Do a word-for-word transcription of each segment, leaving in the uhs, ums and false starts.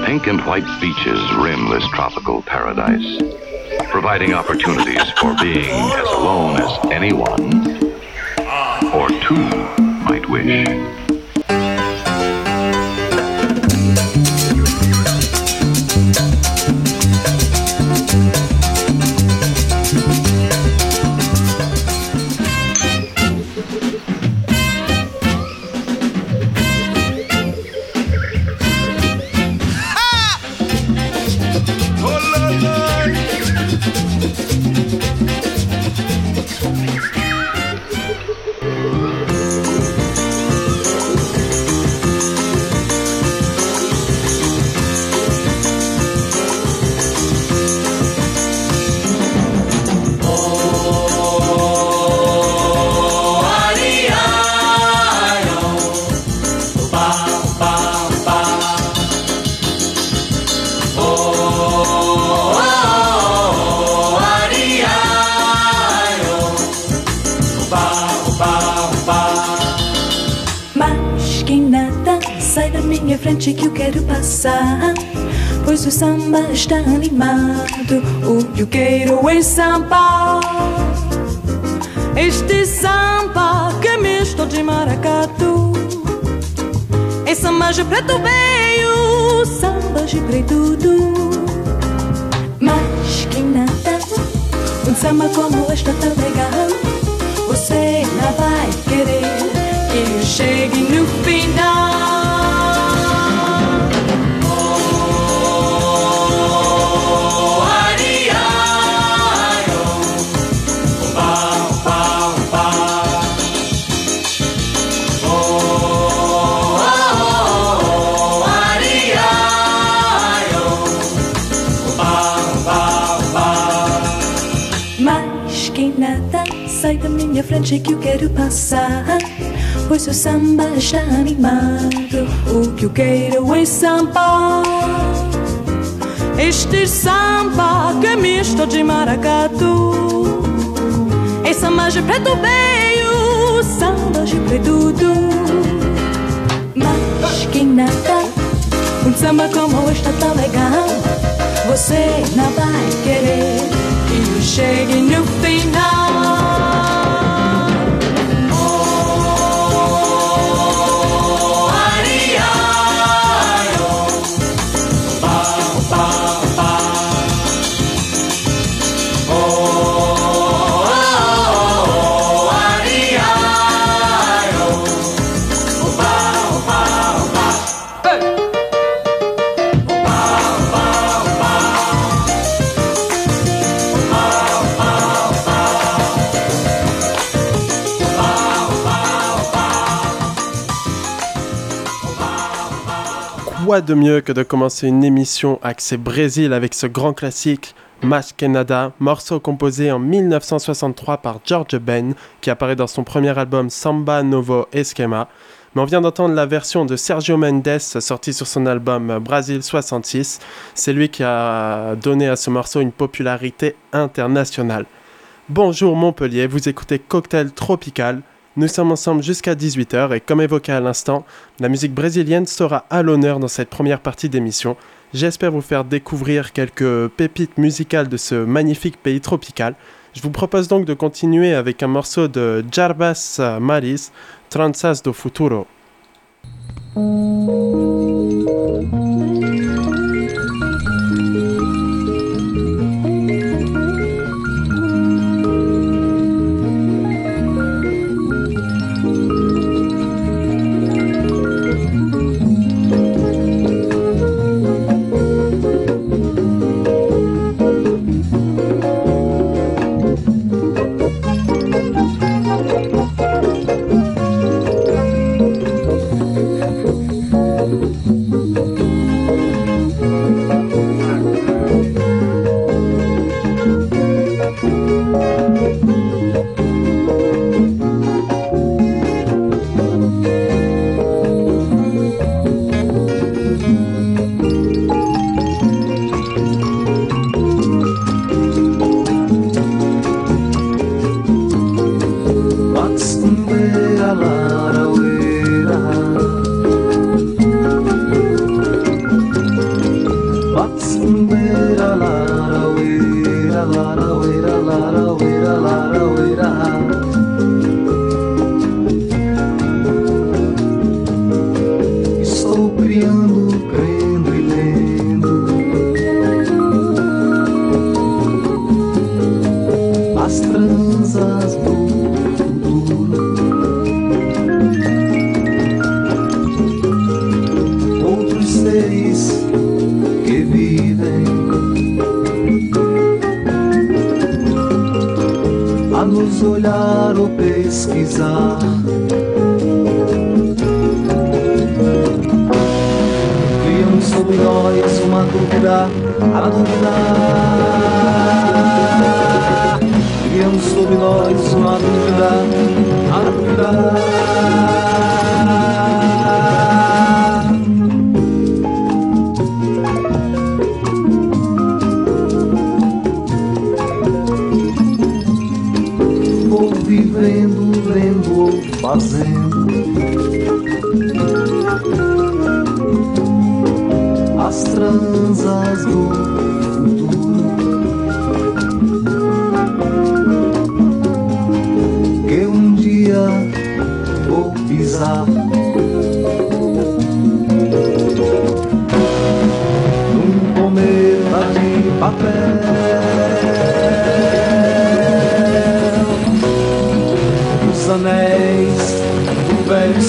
Pink and white beaches rim this tropical paradise, providing opportunities for being as alone as anyone or two might wish. Frente que eu quero passar, pois o samba está animado, o que eu quero é samba. Este samba que é misto de maracatu, é samba de preto veio, samba de preto tudo. Mas que nada, um samba como este tão legal, você não vai querer que eu chegue no final. Sai da minha frente que eu quero passar, pois o samba está animado, o que eu quero é samba. Este samba que é misto de maracatu, é samba de preto veio, samba de preto tudo. Mas que nada, um samba como este tão legal, você não vai querer que eu chegue no final. Quoi de mieux que de commencer une émission axée Brésil avec ce grand classique Mas Que Nada, morceau composé en dix-neuf cent soixante-trois par Jorge Ben, qui apparaît dans son premier album Samba Novo Esquema. Mais on vient d'entendre la version de Sergio Mendes sortie sur son album Brasil soixante-six. C'est lui qui a donné à ce morceau une popularité internationale. Bonjour Montpellier, vous écoutez Cocktail Tropical. Nous sommes ensemble jusqu'à dix-huit heures et comme évoqué à l'instant, la musique brésilienne sera à l'honneur dans cette première partie d'émission. J'espère vous faire découvrir quelques pépites musicales de ce magnifique pays tropical. Je vous propose donc de continuer avec un morceau de Jarbas Maris, Tranças do Futuro. criando, crendo e lendo as transas do futuro. Outros seres que vivem a nos olhar ou pesquisar. Criam sobre nós uma dúvida a duvidar. Criam sobre nós uma dúvida a duvidar. Vou vivendo, lendo ou fazendo as transas do futuro que um dia vou pisar num cometa de papel. Os anéis do velho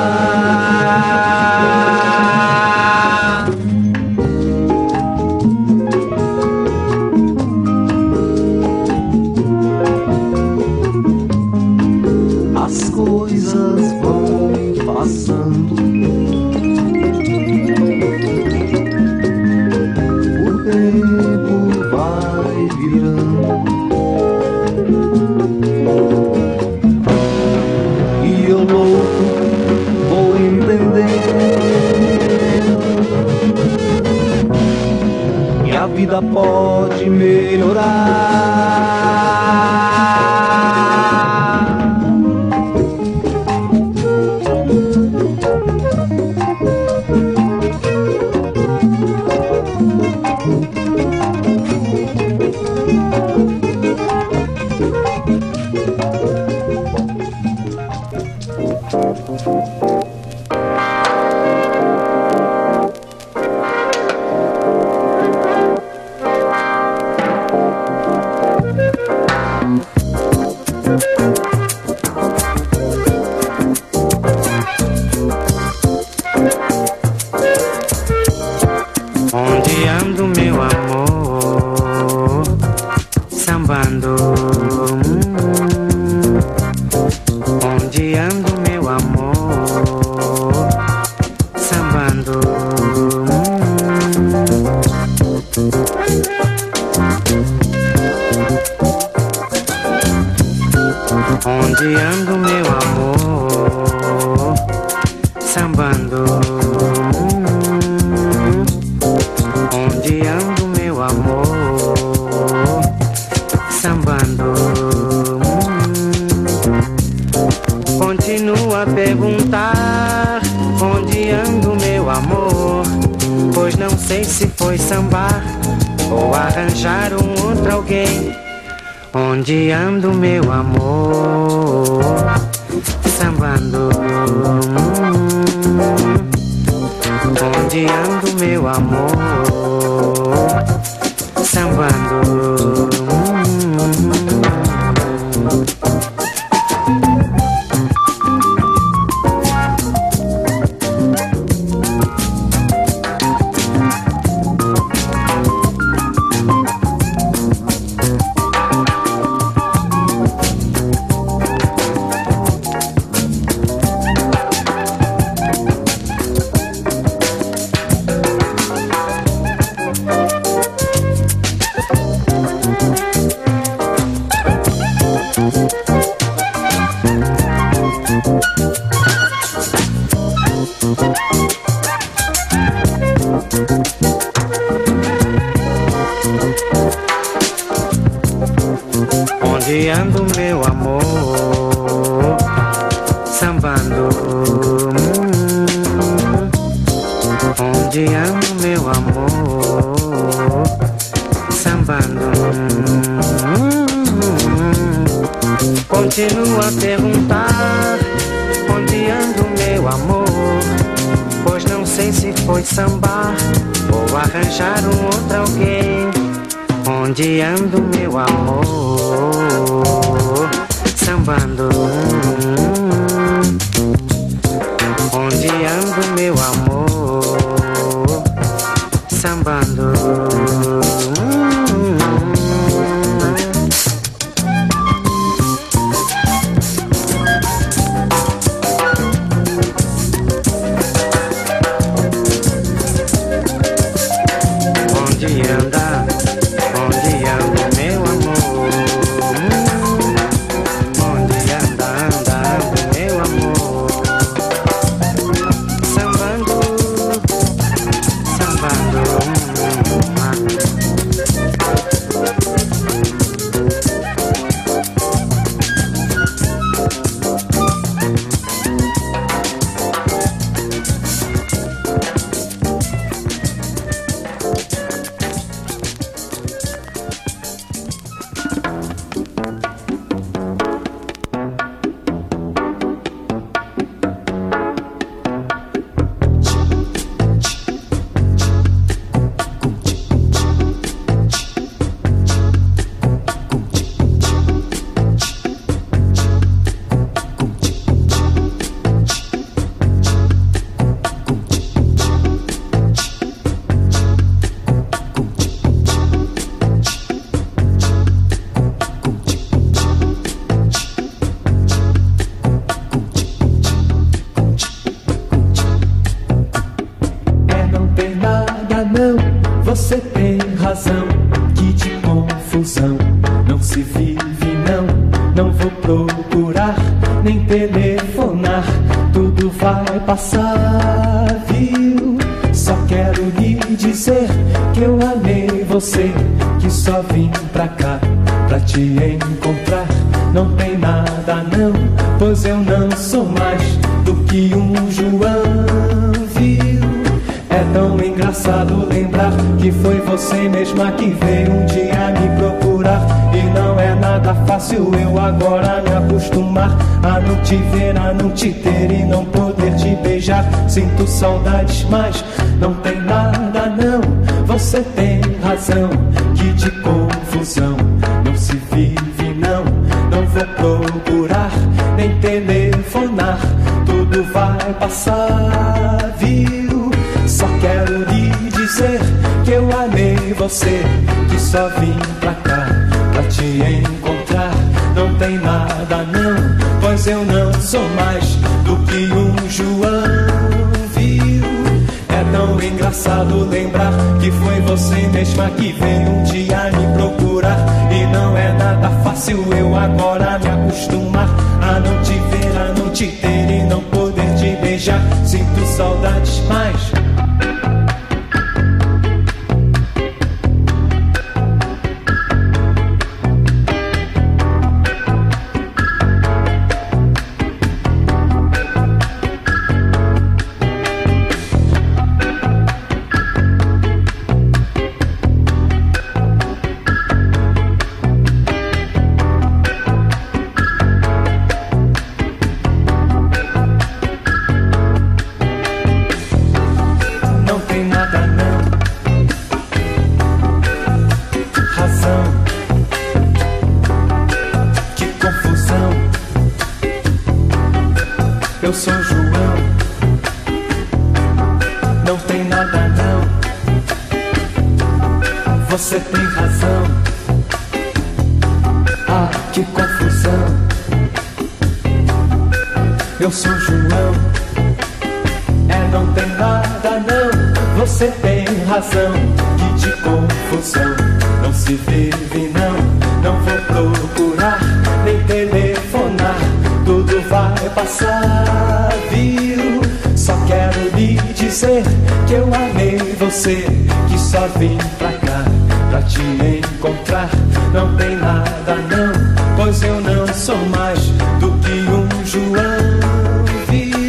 sar. As coisas vão passando, o tempo vai virando e eu louco vou entendendo que a vida pode melhorar. Onde ando, meu amor, sambando. Onde ando, meu amor, sambando. Onde ando, meu amor, sambando. Onde ando, meu amor, sambando. Continua a perguntar onde ando, meu amor, pois não sei se foi sambar ou arranjar um outro alguém. Onde ando, meu amor, sambando. Onde ando, meu amor, sambando. Onde ando, meu amor, sambando. Onde ando, meu amor, sambando. Continua a perguntar onde ando, meu amor, pois não sei se foi sambar ou arranjar um outro alguém. Onde anda o meu amor? Sambando. Onde anda o meu amor? Sambando. Você tem razão, que de confusão não se vive não. Não vou procurar, nem telefonar, tudo vai passar, viu? Só quero lhe dizer que eu amei você, que só vim pra cá pra te encontrar. Não tem nada não, pois eu não sou mais do que um João, viu? É tão engraçado lembrar que foi você mesma que veio um dia me procurar. E não é nada fácil eu agora me acostumar a não te ver, a não te ter e não poder te beijar. Sinto saudades, mas não tem nada não. Você tem razão, que de confusão não se vive não. Não vou procurar, nem telefonar, tudo vai passar, viu? Só quero lhe dizer que eu amei você, que só vim pra cá pra te encontrar. Não tem nada não, pois eu não sou mais do que um João, viu? É tão engraçado lembrar que foi você mesma que veio um dia me procurar. E não é nada fácil eu agora me acostumar a não te ver, a não te ter e não poder te beijar. Sinto saudades, mas eu sou João, não tem nada não. Você tem razão, ah, que confusão. Eu sou João, é, não tem nada não. Você tem razão, que de confusão não se vive não. Não vou procurar, nem telefonar, tudo vai passar, viu? Só quero lhe dizer que eu amei você, que só vim pra cá pra te encontrar. Não tem nada não, pois eu não sou mais do que um João, viu?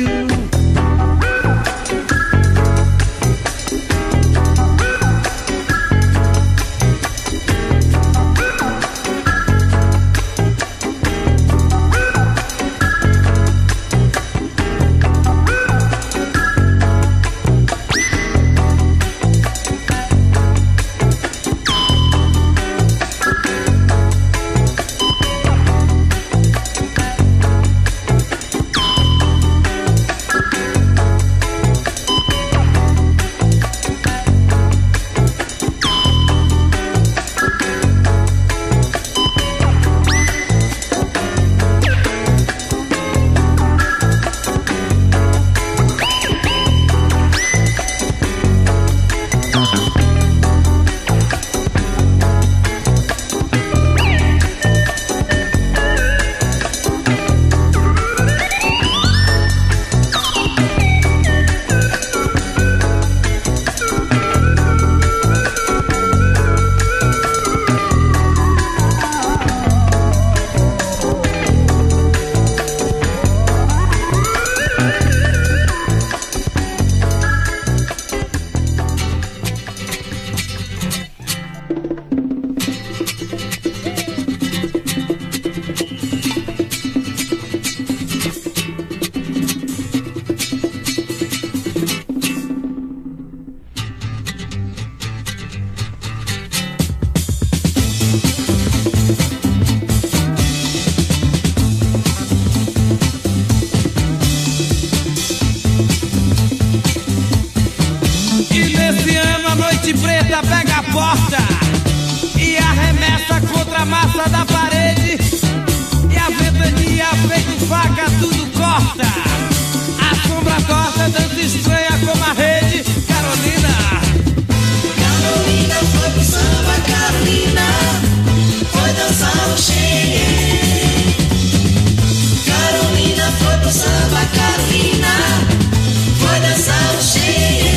corta e arremessa contra a massa da parede. E a ventania feito faca tudo corta. A sombra torta dança estranha como a rede. Carolina, Carolina foi pro samba, Carolina foi dançar o xenhen. Carolina foi pro samba, Carolina foi dançar o xenhen.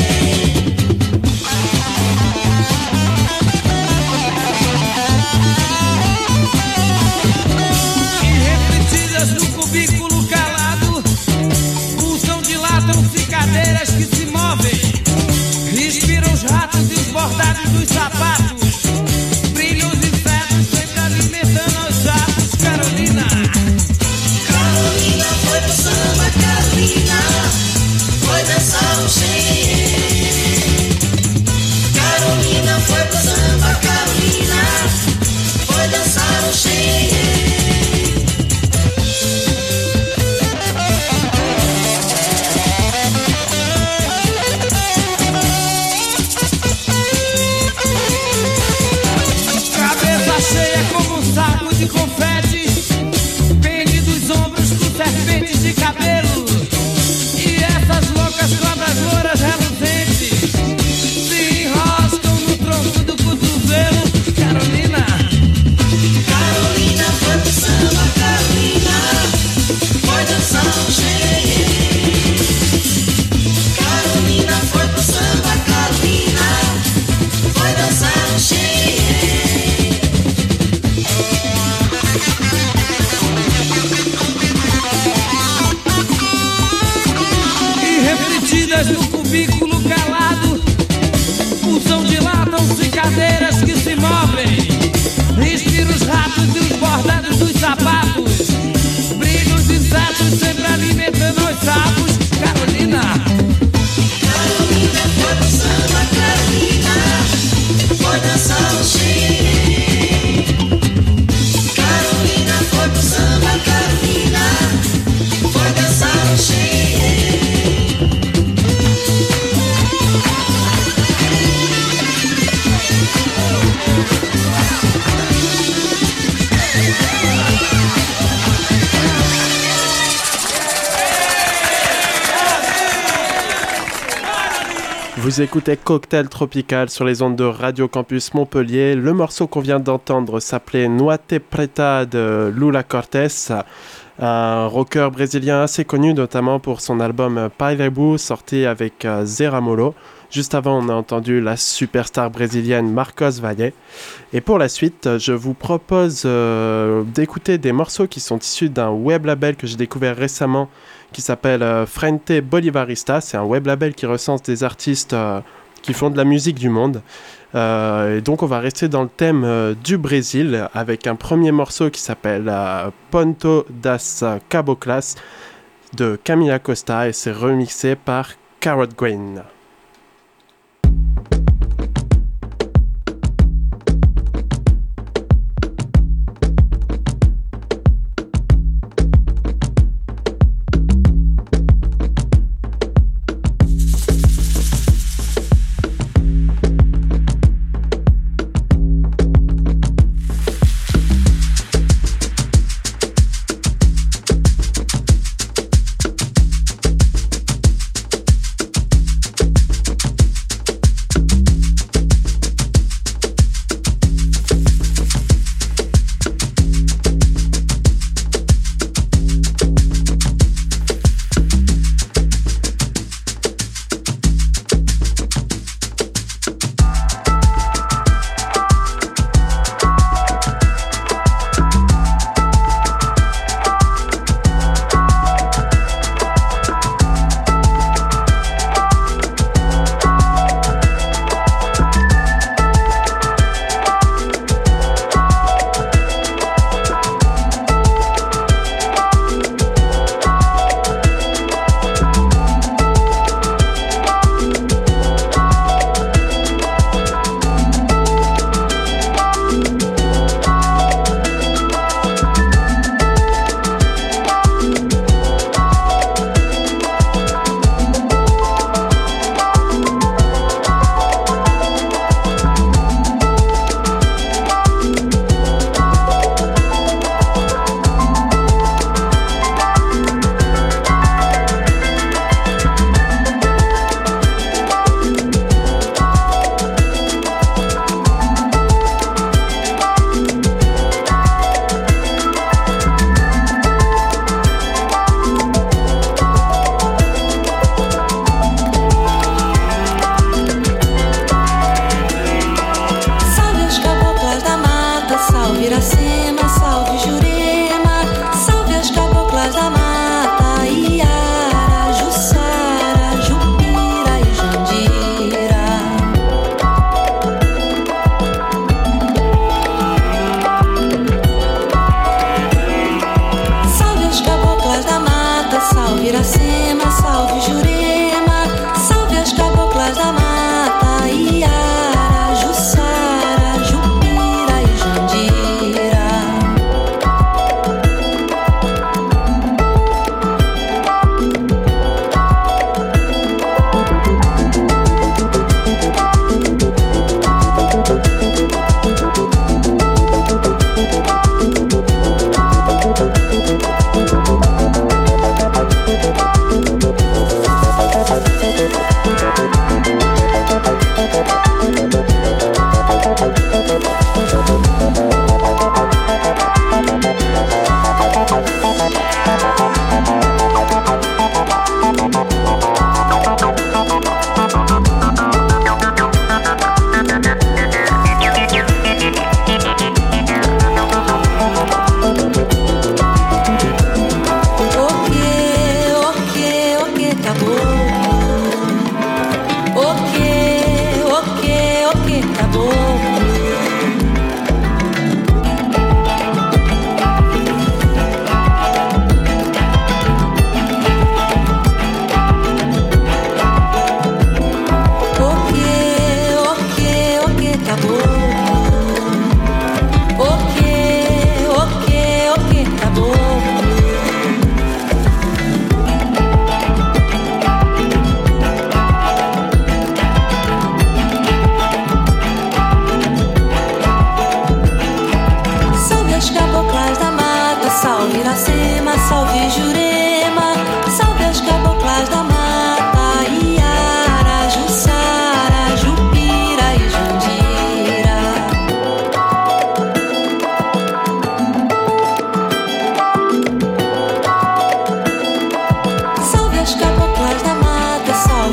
No cubículo calado, pulsam, dilatam-se cadeiras que se movem, respiram os ratos e os bordados dos sapatos, brilham os insetos sempre alimentando os sapos. Carolina, Carolina foi pro samba, Carolina foi dançar o xenhen. Carolina foi pro samba, Carolina foi dançar o xenhen. De confete, pende dos ombros com serpentes de cabelo. E essas loucas cobras louras reluzentes se enroscam no tronco do cotovelo. Carolina, Carolina foi pro samba, Carolina foi dançar o xenhen. Carolina foi pro samba, Carolina foi dançar o xenhen. no cubículo calado, pulsam, dilatam-se cadeiras que se movem, respira os ratos e os bordados dos sapatos, brilham os insetos sempre alimentando os sapos. Carolina, Carolina foi pro samba, Carolina foi dançar o xenhen. Carolina foi pro samba, Carolina foi dançar o xenhen. Vous écoutez Cocktail Tropical sur les ondes de Radio Campus Montpellier. Le morceau qu'on vient d'entendre s'appelait Noite Preta de Lula Cortés, un rocker brésilien assez connu notamment pour son album Pairebu sorti avec Zera Molo. Juste avant, on a entendu la superstar brésilienne Marcos Valle. Et pour la suite, je vous propose euh, d'écouter des morceaux qui sont issus d'un web label que j'ai découvert récemment qui s'appelle euh, Frente Bolivarista. C'est un web label qui recense des artistes euh, qui font de la musique du monde. Euh, et donc on va rester dans le thème euh, du Brésil avec un premier morceau qui s'appelle euh, Ponto das Caboclas de Camila Costa et c'est remixé par Carrot Green.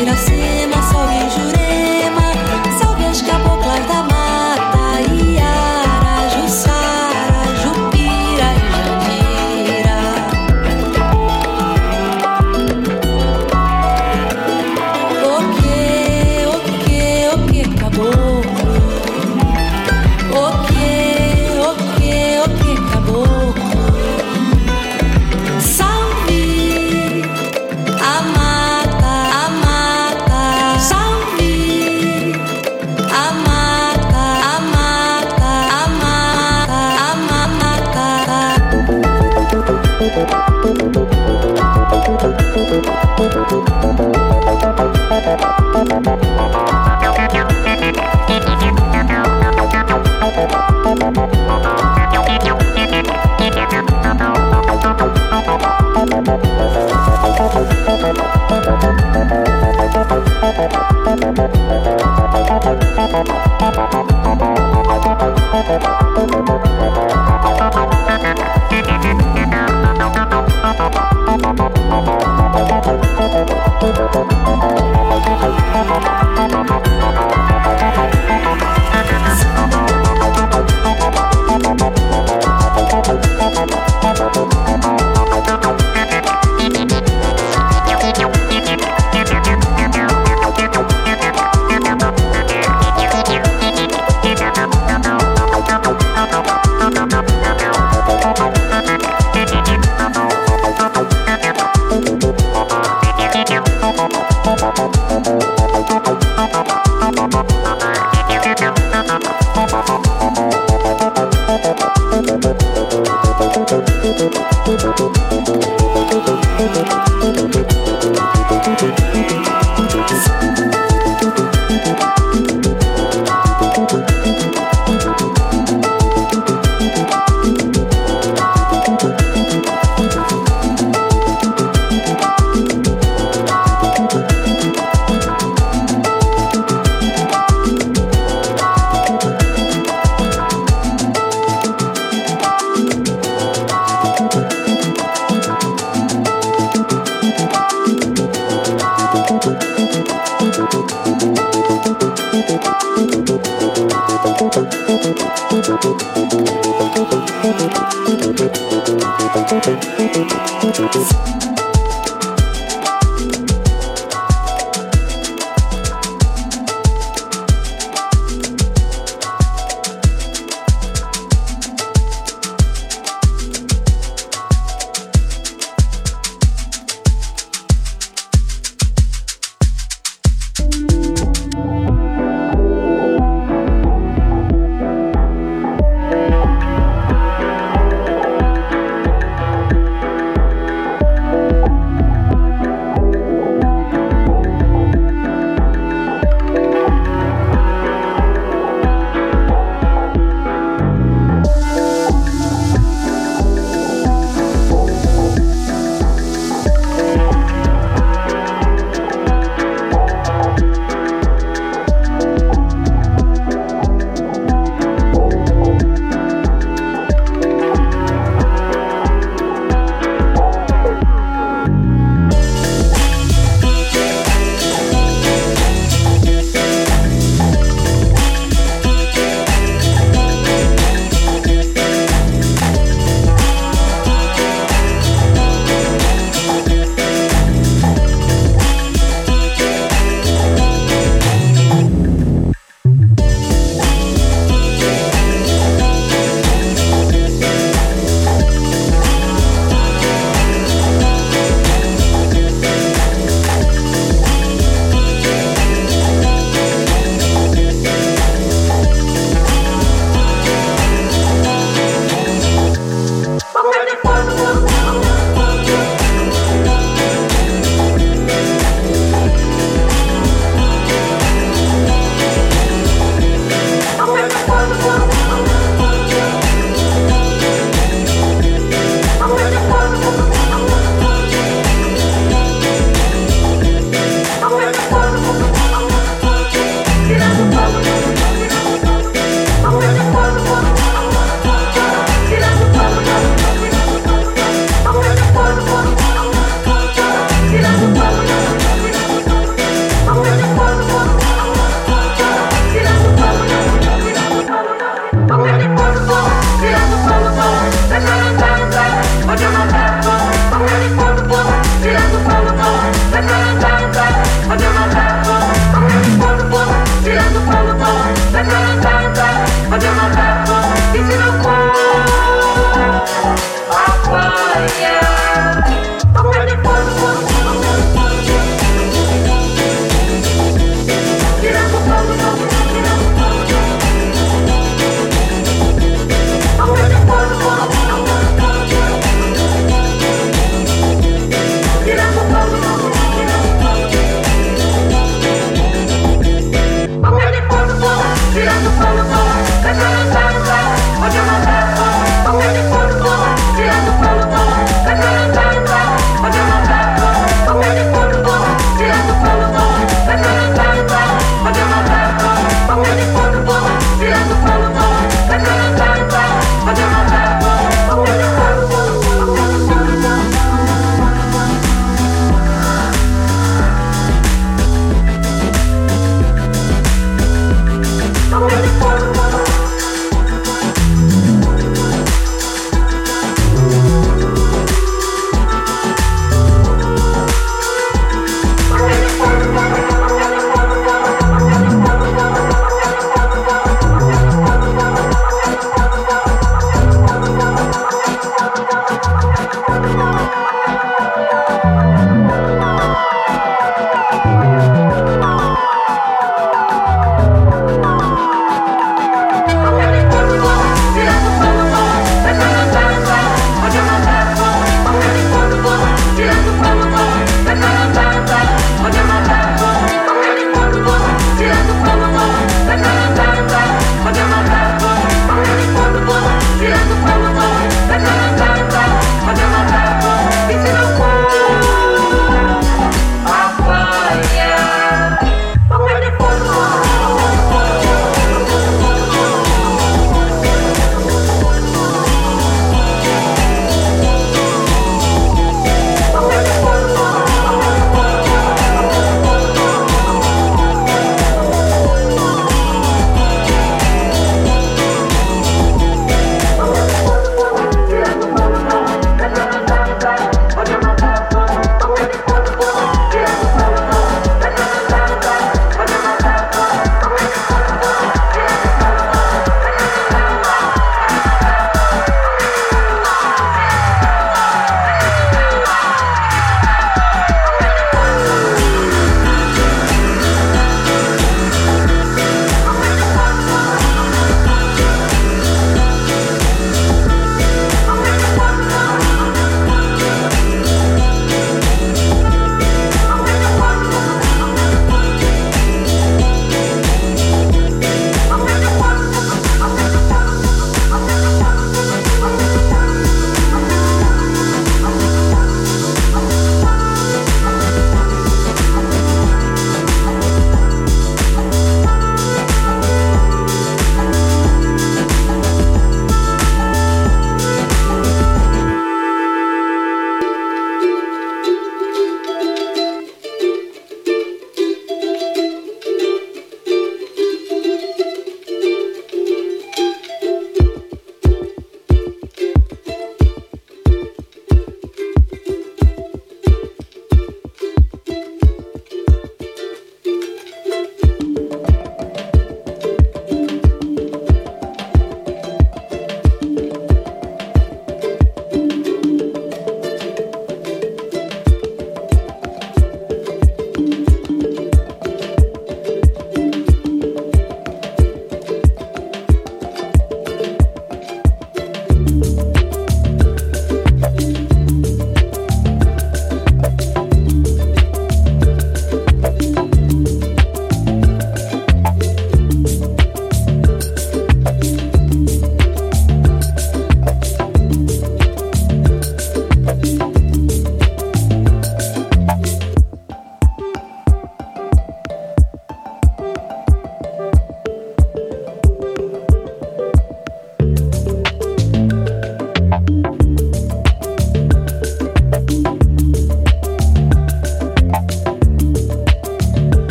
Iracema, salve Jurema, salve as caboclas da mata, Iara, Jussara, Jupira e Jandira. O que, o que, o que, caboclo? O que, o que, o que, caboclo? Salve a mata, a mata, salve a mata, a mata, a mata,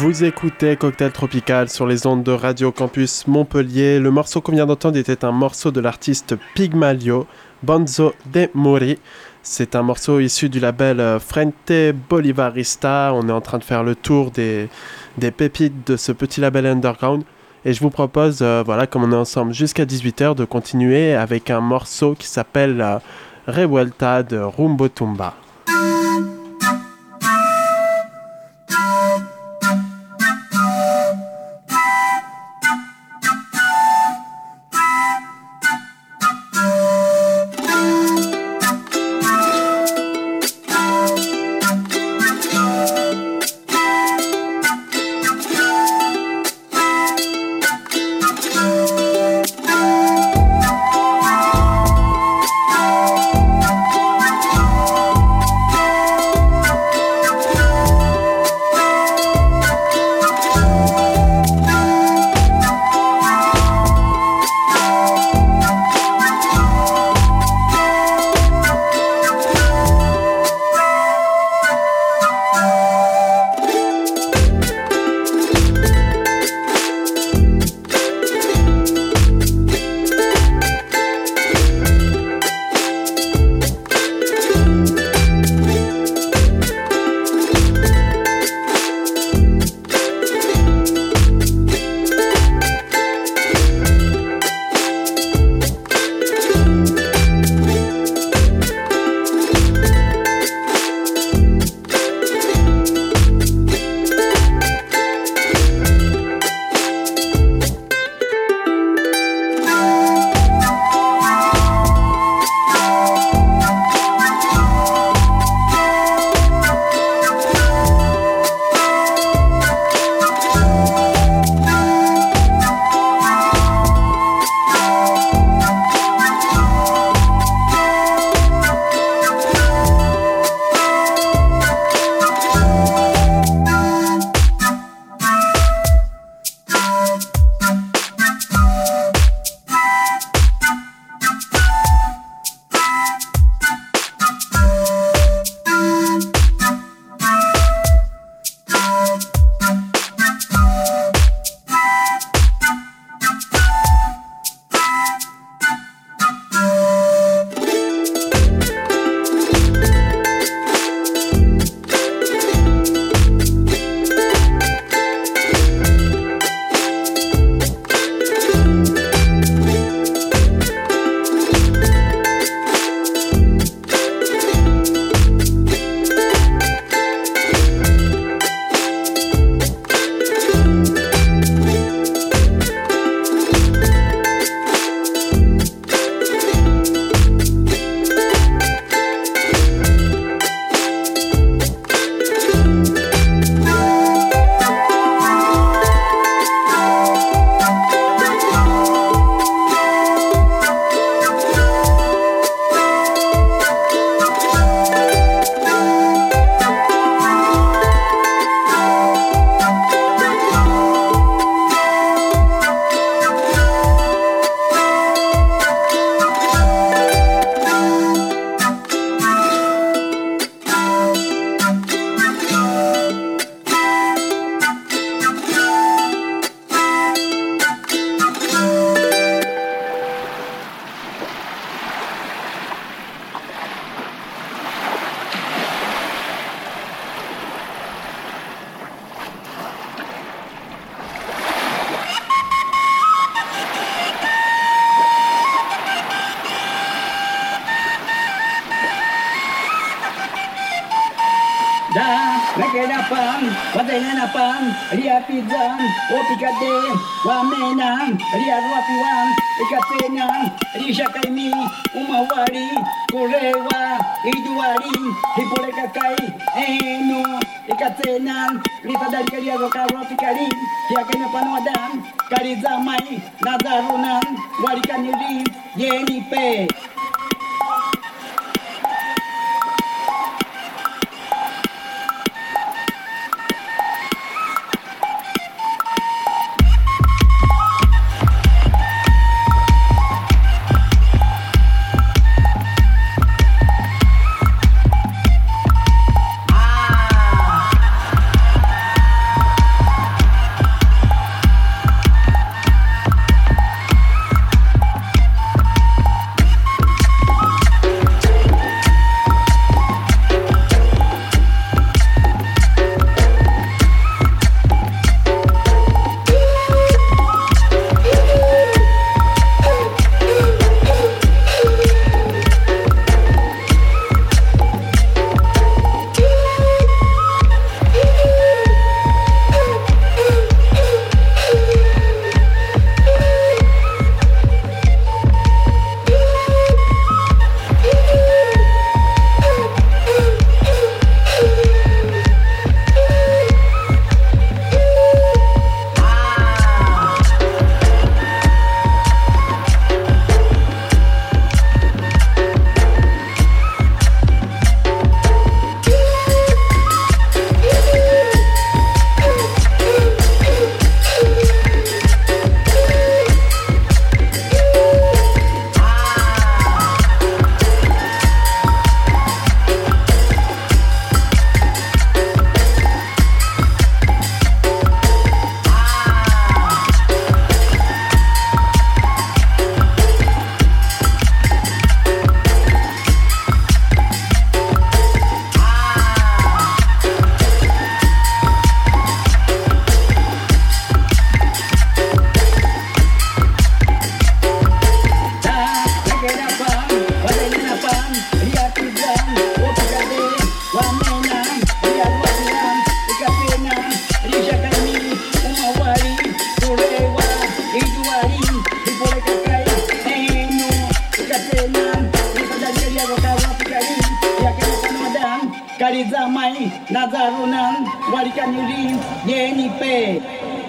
Vous écoutez Cocktail Tropical sur les ondes de Radio Campus Montpellier. Le morceau qu'on vient d'entendre était un morceau de l'artiste Pygmalion, Bonzo de Mori. C'est un morceau issu du label Frente Bolivarista. On est en train de faire le tour des, des pépites de ce petit label underground. Et je vous propose, euh, voilà, comme on est ensemble jusqu'à dix-huit heures, de continuer avec un morceau qui s'appelle euh, Revuelta de Rumbo Tumba. Nakenapan, Wadenapan, Ria Pizzan, Opicade, Wamenan, Ria Rapiwan, Ikapenan, Risha Kaimi, Umawari, Korewa, Iduari, Hipolecakai, Eno, Ikatenan, Rita Daria Rocaro Picari, Yakenapan, Karizamai, Nazarunan, Warikaniri, Yenipe. Walizamai, Nazarunan, Walikaniri, Yenipe.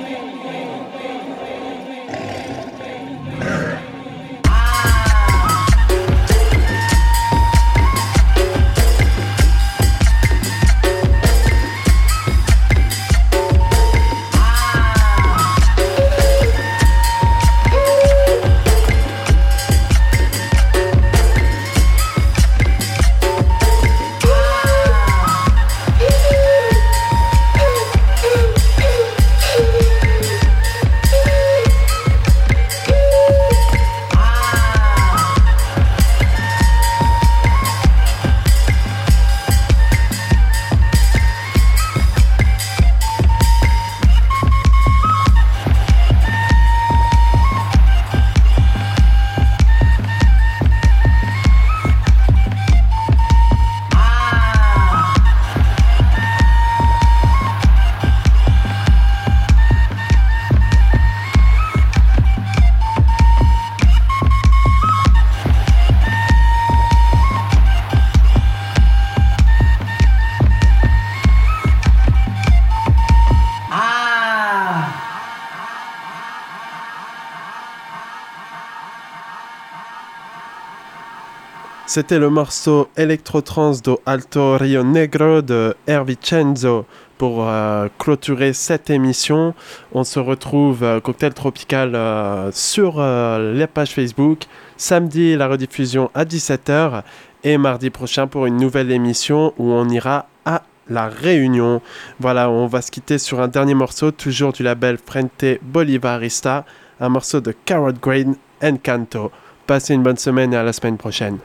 C'était le morceau Electro-Trans do Alto Rio Negro de Ervicenzo pour euh, clôturer cette émission. On se retrouve euh, Cocktail Tropical euh, sur euh, les pages Facebook. Samedi, la rediffusion à dix-sept heures et mardi prochain pour une nouvelle émission où on ira à La Réunion. Voilà, on va se quitter sur un dernier morceau, toujours du label Frente Bolivarista, un morceau de Carrot Grain Encanto. Passez une bonne semaine et à la semaine prochaine.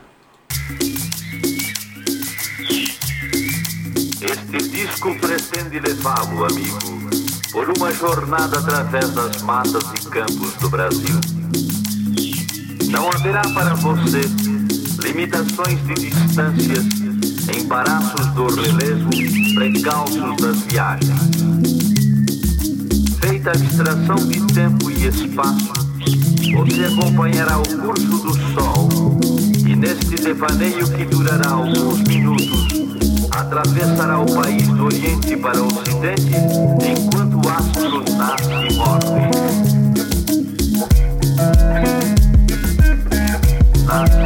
Este disco pretende levá-lo, amigo, por uma jornada através das matas e campos do Brasil. Não haverá para você limitações de distâncias, embaraços do relevo, precalços das viagens. Feita a abstração de tempo e espaço, você acompanhará o curso do sol e neste devaneio que durará alguns minutos, atravessará o país do Oriente para o Ocidente, enquanto o astro nasce e morre. Nasce